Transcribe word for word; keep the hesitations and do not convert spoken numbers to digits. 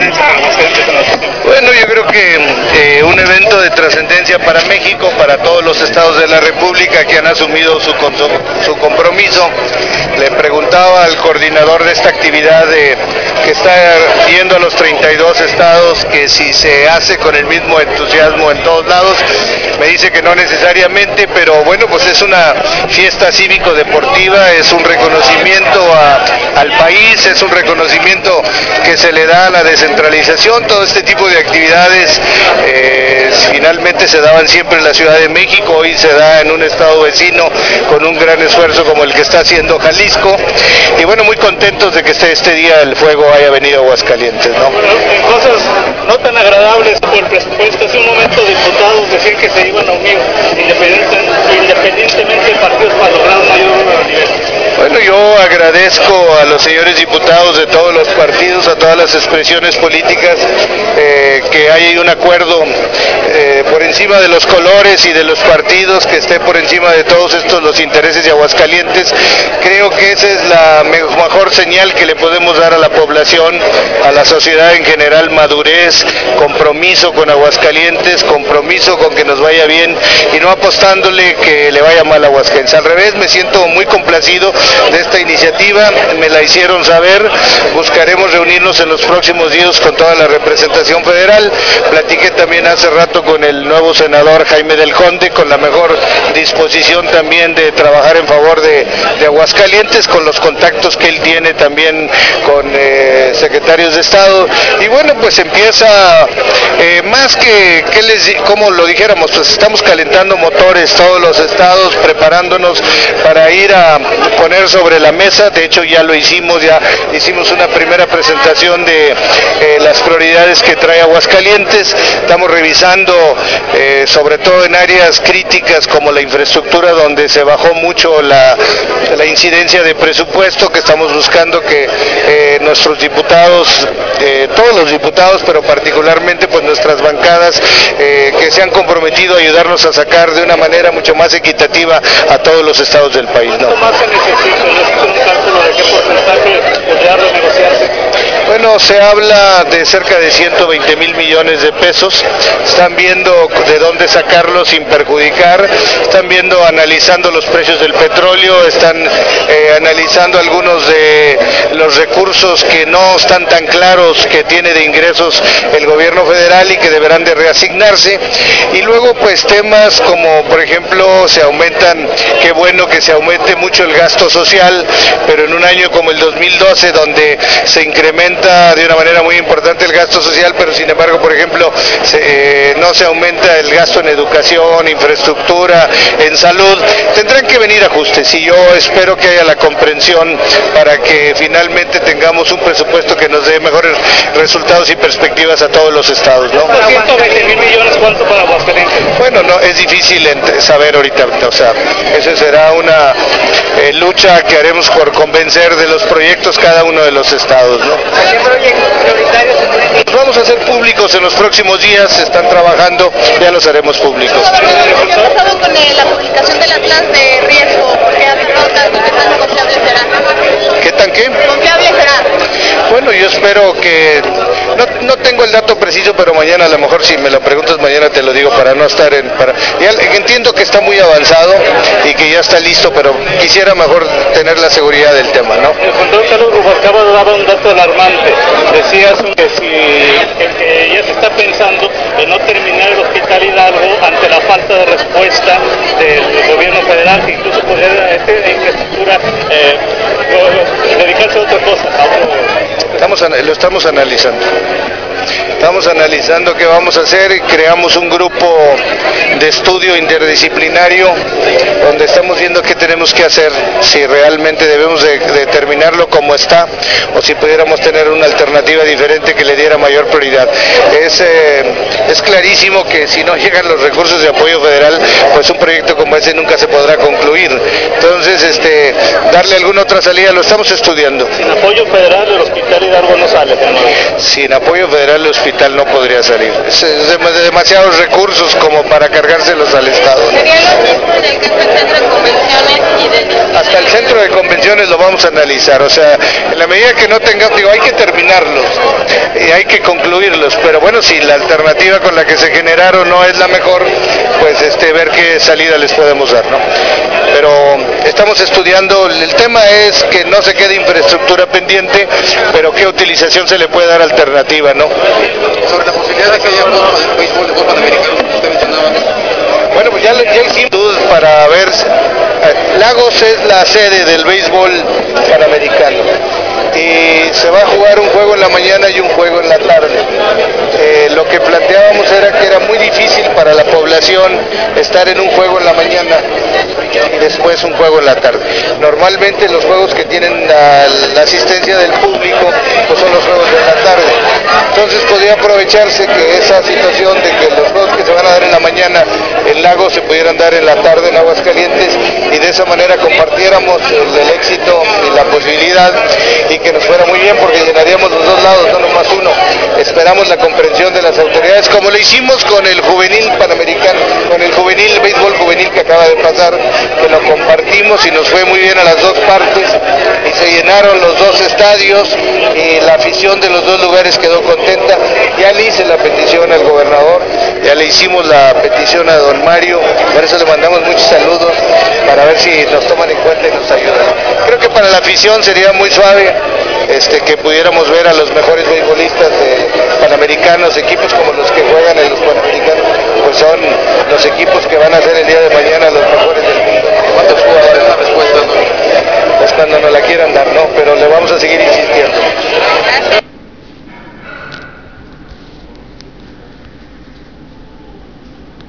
trascendencia para Aguascalientes en la región? Bueno, yo creo que eh, un evento de trascendencia para México, para todos los estados de la República que han asumido su, su compromiso. Le preguntaba al coordinador de esta actividad de, que está yendo a los treinta y dos estados, que si se hace con el mismo entusiasmo en todos lados. Me dice que no necesariamente, pero bueno, pues es una fiesta cívico-deportiva, es un reconocimiento a, al país, es un reconocimiento que se le da a la descentralización. Todo este tipo de actividades eh, finalmente se daban siempre en la Ciudad de México, hoy se da en un estado vecino con un gran esfuerzo como el que está haciendo Jalisco, y bueno, muy contentos de que este, este día el fuego haya venido a Aguascalientes, ¿no? Bueno, en cosas no tan agradables por el presupuesto, hace un momento diputados decían que se iban a unir independientemente de partidos para lograr un mayor número de niveles. Bueno, yo agradezco a los señores diputados de todos los partidos, a todas las expresiones políticas, eh, que hay un acuerdo eh, por encima de los colores y de los partidos, que esté por encima de todos estos los intereses de Aguascalientes. Creo que esa es la mejor señal que le podemos dar a la población, a la sociedad en general: madurez, compromiso con Aguascalientes, compromiso con que nos vaya bien y no apostándole que le vaya mal a Aguascalientes. Al revés, me siento muy complacido de esta iniciativa, me la hicieron saber, buscaremos reunirnos en los próximos días con toda la representación federal. Platiqué también hace rato con el nuevo senador Jaime del Conde, con la mejor disposición también de trabajar en favor de, de Aguascalientes, con los contactos que él tiene también con eh, secretarios de Estado, y bueno, pues empieza eh, más que, que les, como lo dijéramos, pues estamos calentando motores todos los estados, preparándonos para ir a poner sobre la mesa. De hecho ya lo hicimos, ya hicimos una primera presentación de eh, las prioridades que trae Aguascalientes. Estamos revisando eh, sobre todo en áreas críticas como la infraestructura, donde se bajó mucho la, la incidencia de presupuesto, que estamos buscando que eh, nuestros diputados, eh, todos los diputados, pero particularmente pues nuestras bancadas, eh, que se han comprometido a ayudarnos a sacar de una manera mucho más equitativa a todos los estados del país, ¿no? ¿Cuánto más se necesita? ¿No es un cálculo de qué porcentaje podría renegociarse? Bueno, se habla de cerca de ciento veinte mil millones de pesos. Están viendo de dónde sacarlo sin perjudicar, están viendo, analizando los precios del petróleo, están eh, analizando algunos de los recursos que no están tan claros que tiene de ingresos el gobierno federal y que deberán de reasignarse. Y luego pues temas como por ejemplo se aumentan, qué bueno que se aumente mucho el gasto social, pero en un año como el dos mil doce, donde se incrementa de una manera muy importante el gasto social, pero sin embargo, por ejemplo, se, eh, no se aumenta el gasto en educación, infraestructura, en salud, tendrán que venir ajustes, y yo espero que haya la comprensión para que finalmente tengamos un presupuesto que nos dé mejores resultados y perspectivas a todos los estados, ¿no? ciento veinte mil millones, ¿cuánto para Aguascalientes? Bueno, no, es difícil saber ahorita, o sea, esa será una eh, lucha que haremos por convencer de los proyectos cada uno de los estados, ¿no? ¿Qué proyectos prioritarios se pueden ir? Los vamos a hacer públicos en los próximos días, se están trabajando, ya los haremos públicos. ¿Qué ha pasado con eh, la publicación del Atlas de riesgo? ¿Por qué ha tardado tanto? ¿Qué tan confiable será? ¿Qué tan qué? ¿Confiable será? Bueno, yo espero que, no, no tengo el dato preciso, pero mañana a lo mejor si me lo preguntas mañana te lo digo para no estar en... Para, ya, entiendo que está muy avanzado y que ya está listo, pero quisiera mejor tener la seguridad del tema, ¿no? El control Carlos Rubalcaba daba un dato alarmante, decías que si que, que ya se está pensando en no terminar el Hospital Hidalgo ante la falta de respuesta del gobierno federal, que incluso podría esta infraestructura eh, dedicarse a otra cosa, a otro... Estamos, lo estamos analizando. Estamos analizando qué vamos a hacer y creamos un grupo de estudio interdisciplinario donde estamos viendo qué tenemos que hacer, si realmente debemos de, de terminarlo como está o si pudiéramos tener una alternativa diferente que le diera mayor prioridad. Es, eh, es clarísimo que si no llegan los recursos de apoyo federal, pues un proyecto como ese nunca se podrá concluir. Entonces, este, darle alguna otra salida lo estamos estudiando. Sin apoyo federal el Hospital Hidalgo no sale. Sin apoyo federal el hospital no podría salir. Es, es de, de demasiados recursos como para cargárselos al Estado, ¿no? ¿Sería lo mismo en el caso del centro de convenciones y ahí del diecinueve. Hasta el centro de convenciones lo vamos a analizar, o sea, en la medida que no tengamos, digo, hay que terminarlos y hay que concluirlos, pero bueno, si la alternativa con la que se generaron no es la mejor, pues este, ver qué salida les podemos dar, ¿no? Pero estamos estudiando, el tema es que no se quede infraestructura pendiente, pero qué utilización se le puede dar alternativa, ¿no? Sobre la posibilidad de que haya béisbol de fútbol panamericano, como usted mencionaba. Bueno, pues ya, ya hicimos para ver, Lagos es la sede del béisbol panamericano y se va a jugar un juego en la mañana y un juego en la tarde. Eh, lo que planteábamos era que era muy difícil para la población estar en un juego en la mañana y después un juego en la tarde. Normalmente los juegos que tienen la, la asistencia del público pues son los juegos de la tarde. Entonces podría aprovecharse que esa situación de que los juegos que se van a dar en la mañana en Lagos se pudieran dar en la tarde en Aguascalientes y de esa manera compartiéramos el, el éxito y la posibilidad y que nos fuera muy bien porque llenaríamos los dos lados, no nomás uno. Esperamos la comprensión de las autoridades como lo hicimos con el juvenil panamericano, con el juvenil, el béisbol juvenil que acaba de pasar, que lo compartimos y nos fue muy bien a las dos partes y se llenaron los dos estadios y la afición de los dos lugares quedó contenta. Ya le hice la petición al gobernador, ya le hicimos la petición a don Mario, por eso le mandamos muchos saludos para ver si nos toman en cuenta y nos ayudan. Creo que para la afición sería muy suave este, que pudiéramos ver a los mejores beisbolistas de panamericanos, equipos como los que juegan en los panamericanos, pues son los equipos que van a ser el día de